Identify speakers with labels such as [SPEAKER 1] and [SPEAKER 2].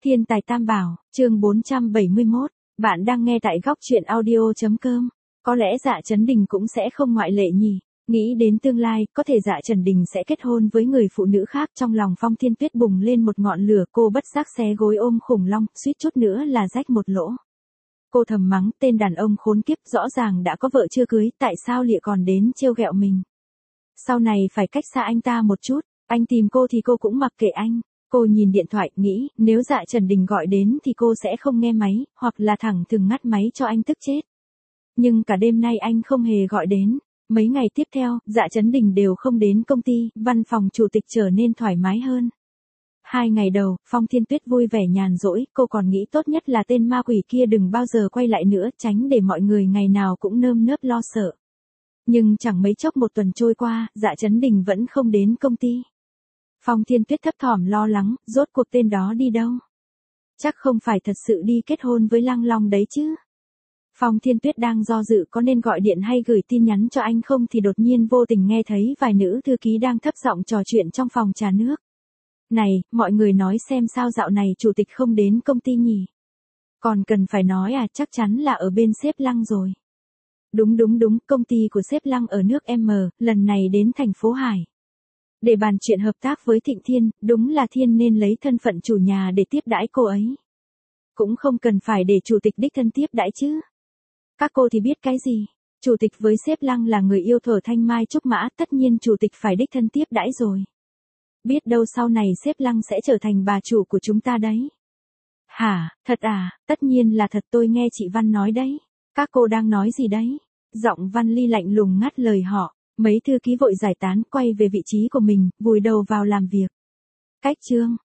[SPEAKER 1] Thiên tài tam bảo, chương 471, bạn đang nghe tại góc truyện audio.com. Có lẽ Dạ Chấn Đình cũng sẽ không ngoại lệ nhỉ. Nghĩ đến tương lai, có thể Dạ Chấn Đình sẽ kết hôn với người phụ nữ khác, trong lòng Phong Thiên Tuyết bùng lên một ngọn lửa, cô bất giác xé gối ôm khủng long, suýt chút nữa là rách một lỗ. Cô thầm mắng tên đàn ông khốn kiếp, rõ ràng đã có vợ chưa cưới, tại sao lịa còn đến trêu ghẹo mình. Sau này phải cách xa anh ta một chút, anh tìm cô thì cô cũng mặc kệ anh. Cô nhìn điện thoại, nghĩ, nếu Dạ Chấn Đình gọi đến thì cô sẽ không nghe máy, hoặc là thẳng thừng ngắt máy cho anh tức chết. Nhưng cả đêm nay anh không hề gọi đến. Mấy ngày tiếp theo, Dạ Chấn Đình đều không đến công ty, văn phòng chủ tịch trở nên thoải mái hơn. 2 ngày đầu, Phong Thiên Tuyết vui vẻ nhàn rỗi, cô còn nghĩ tốt nhất là tên ma quỷ kia đừng bao giờ quay lại nữa, tránh để mọi người ngày nào cũng nơm nớp lo sợ. Nhưng chẳng mấy chốc một tuần trôi qua, Dạ Chấn Đình vẫn không đến công ty. Phong Thiên Tuyết thấp thỏm lo lắng, rốt cuộc tên đó đi đâu? Chắc không phải thật sự đi kết hôn với Lăng Long đấy chứ. Phong Thiên Tuyết đang do dự có nên gọi điện hay gửi tin nhắn cho anh không thì đột nhiên vô tình nghe thấy vài nữ thư ký đang thấp giọng trò chuyện trong phòng trà nước. Này, mọi người nói xem sao dạo này chủ tịch không đến công ty nhỉ? Còn cần phải nói à, chắc chắn là ở bên sếp Lăng rồi. Đúng, công ty của sếp Lăng ở nước M, lần này đến thành phố Hải. Để bàn chuyện hợp tác với Thịnh Thiên, đúng là Thiên nên lấy thân phận chủ nhà để tiếp đãi cô ấy. Cũng không cần phải để chủ tịch đích thân tiếp đãi chứ. Các cô thì biết cái gì? Chủ tịch với sếp Lăng là người yêu thuở thanh mai trúc mã, tất nhiên chủ tịch phải đích thân tiếp đãi rồi. Biết đâu sau này sếp Lăng sẽ trở thành bà chủ của chúng ta đấy. Hả, thật à, tất nhiên là thật, tôi nghe chị Văn nói đấy. Các cô đang nói gì đấy? Giọng Văn Ly lạnh lùng ngắt lời họ. Mấy thư ký vội giải tán, quay về vị trí của mình, vùi đầu vào làm việc. Cách chương